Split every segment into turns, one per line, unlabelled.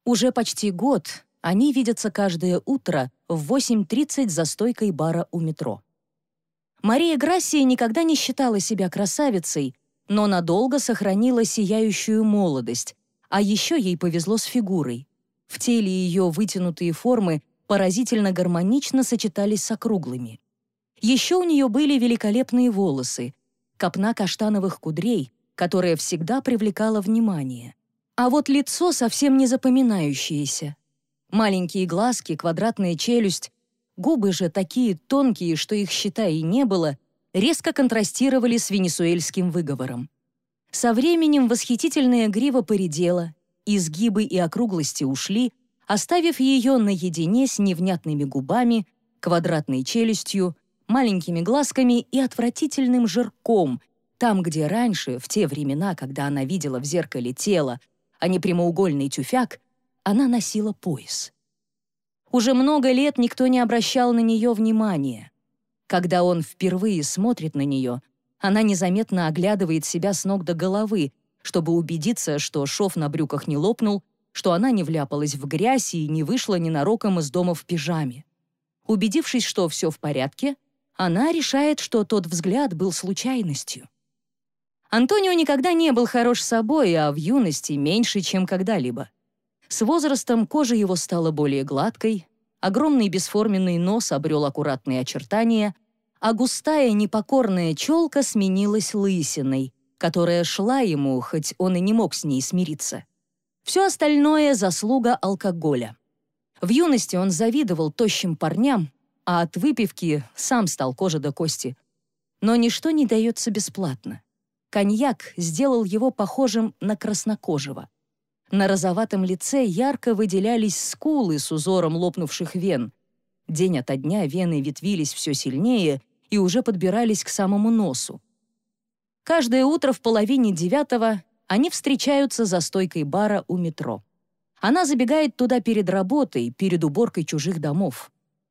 Уже почти год они видятся каждое утро в 8:30 за стойкой бара у метро. Мария Грасия никогда не считала себя красавицей, но надолго сохранила сияющую молодость, а еще ей повезло с фигурой. В теле ее вытянутые формы поразительно гармонично сочетались с округлыми. Еще у нее были великолепные волосы, копна каштановых кудрей, которая всегда привлекала внимание. А вот лицо совсем не запоминающееся. Маленькие глазки, квадратная челюсть, губы же такие тонкие, что их, считай, и не было, резко контрастировали с венесуэльским выговором. Со временем восхитительная грива поредела, изгибы и округлости ушли, оставив ее наедине с невнятными губами, квадратной челюстью, маленькими глазками и отвратительным жирком, там, где раньше, в те времена, когда она видела в зеркале тело, а не прямоугольный тюфяк, она носила пояс. Уже много лет никто не обращал на нее внимания. Когда он впервые смотрит на нее, она незаметно оглядывает себя с ног до головы, чтобы убедиться, что шов на брюках не лопнул, что она не вляпалась в грязь и не вышла ненароком из дома в пижаме. Убедившись, что все в порядке, она решает, что тот взгляд был случайностью. Антонио никогда не был хорош собой, а в юности меньше, чем когда-либо. С возрастом кожа его стала более гладкой, огромный бесформенный нос обрел аккуратные очертания, а густая непокорная челка сменилась лысиной, которая шла ему, хоть он и не мог с ней смириться. Все остальное — заслуга алкоголя. В юности он завидовал тощим парням, а от выпивки сам стал кожа до кости. Но ничто не дается бесплатно. Коньяк сделал его похожим на краснокожего. На розоватом лице ярко выделялись скулы с узором лопнувших вен. День ото дня вены ветвились все сильнее и уже подбирались к самому носу. Каждое утро в 8:30 они встречаются за стойкой бара у метро. Она забегает туда перед работой, перед уборкой чужих домов.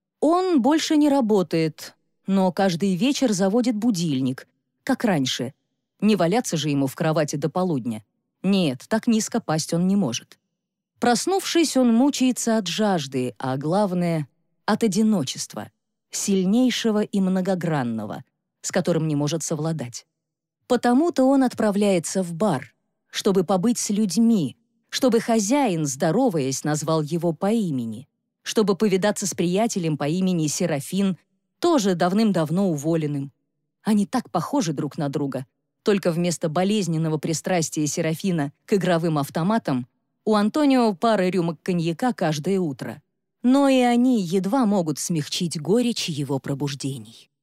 Он больше не работает, но каждый вечер заводит будильник, как раньше. Не валяться же ему в кровати до полудня. Нет, так низко пасть он не может. Проснувшись, он мучается от жажды, а главное — от одиночества, сильнейшего и многогранного, с которым не может совладать. Потому-то он отправляется в бар, чтобы побыть с людьми, чтобы хозяин, здороваясь, назвал его по имени, чтобы повидаться с приятелем по имени Серафин, тоже давным-давно уволенным. Они так похожи друг на друга. Только вместо болезненного пристрастия Серафина к игровым автоматам у Антонио пара рюмок коньяка каждое утро. Но и они едва могут смягчить горечь его пробуждений.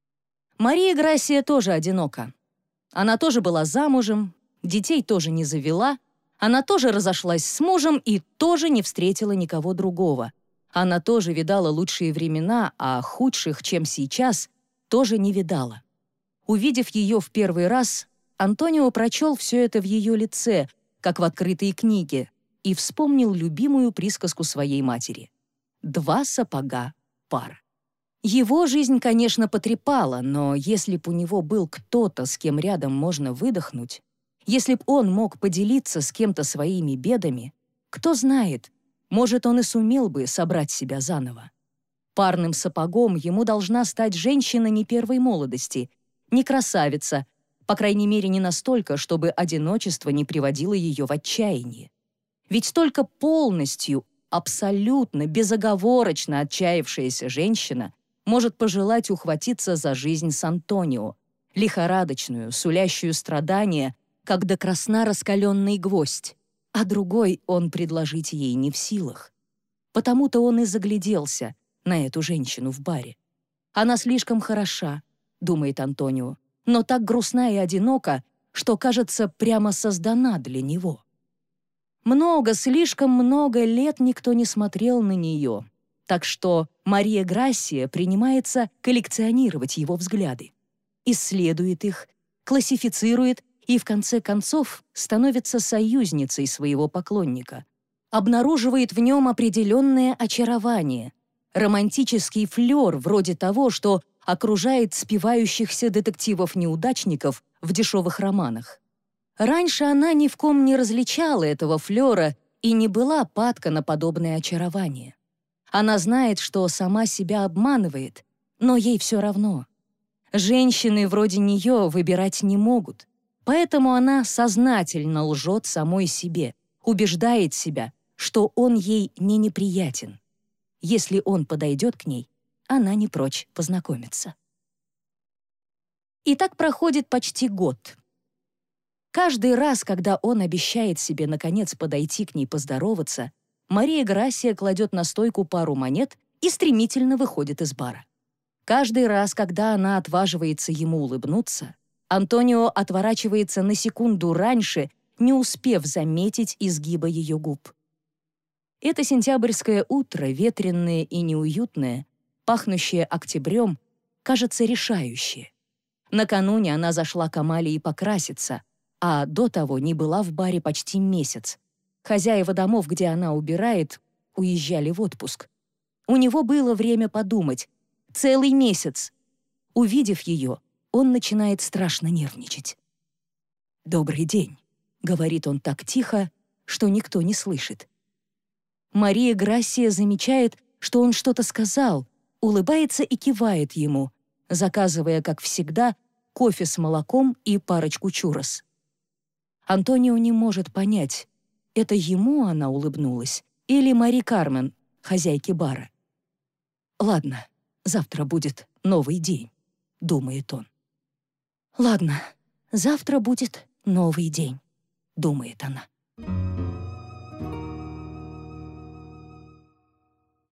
Мария Грасия тоже одинока. Она тоже была замужем, детей тоже не завела, она тоже разошлась с мужем и тоже не встретила никого другого. Она тоже видала лучшие времена, а худших, чем сейчас, тоже не видала. Увидев ее в первый раз, Антонио прочел все это в ее лице, как в открытой книге, и вспомнил любимую присказку своей матери: «Два сапога пара». Его жизнь, конечно, потрепала, но если б у него был кто-то, с кем рядом можно выдохнуть, если б он мог поделиться с кем-то своими бедами, кто знает, может, он и сумел бы собрать себя заново. Парным сапогом ему должна стать женщина не первой молодости, не красавица, по крайней мере, не настолько, чтобы одиночество не приводило ее в отчаяние. Ведь только полностью, абсолютно, безоговорочно отчаявшаяся женщина может пожелать ухватиться за жизнь с Антонио, лихорадочную, сулящую страдания, как до красна раскаленный гвоздь, а другой он предложить ей не в силах. Потому-то он и загляделся на эту женщину в баре. Она слишком хороша, думает Антонио, но так грустна и одинока, что, кажется, прямо создана для него. Слишком много лет никто не смотрел на нее, так что Мария Грасия принимается коллекционировать его взгляды, исследует их, классифицирует и, в конце концов, становится союзницей своего поклонника, обнаруживает в нем определенное очарование, романтический флёр вроде того, что окружает спивающихся детективов-неудачников в дешевых романах. Раньше она ни в ком не различала этого флёра и не была падка на подобное очарование. Она знает, что сама себя обманывает, но ей все равно. Женщины вроде нее выбирать не могут, поэтому она сознательно лжет самой себе, убеждает себя, что он ей не неприятен. Если он подойдет к ней, она не прочь познакомиться. И так проходит почти год. Каждый раз, когда он обещает себе наконец подойти к ней поздороваться, Мария Грасия кладет на стойку пару монет и стремительно выходит из бара. Каждый раз, когда она отваживается ему улыбнуться, Антонио отворачивается на секунду раньше, не успев заметить изгиба ее губ. Это сентябрьское утро, ветреное и неуютное, пахнущее октябрем, кажется решающее. Накануне она зашла к Амалии покраситься, а до того не была в баре почти месяц. Хозяева домов, где она убирает, уезжали в отпуск. У него было время подумать. Целый месяц. Увидев ее, он начинает страшно нервничать. «Добрый день», — говорит он так тихо, что никто не слышит. Мария Грасия замечает, что он что-то сказал, улыбается и кивает ему, заказывая, как всегда, кофе с молоком и парочку чуррос. Антонио не может понять, это ему она улыбнулась или Мари Кармен, хозяйке бара. «Ладно, завтра будет новый день», — думает он. «Ладно, завтра будет новый день», — думает она.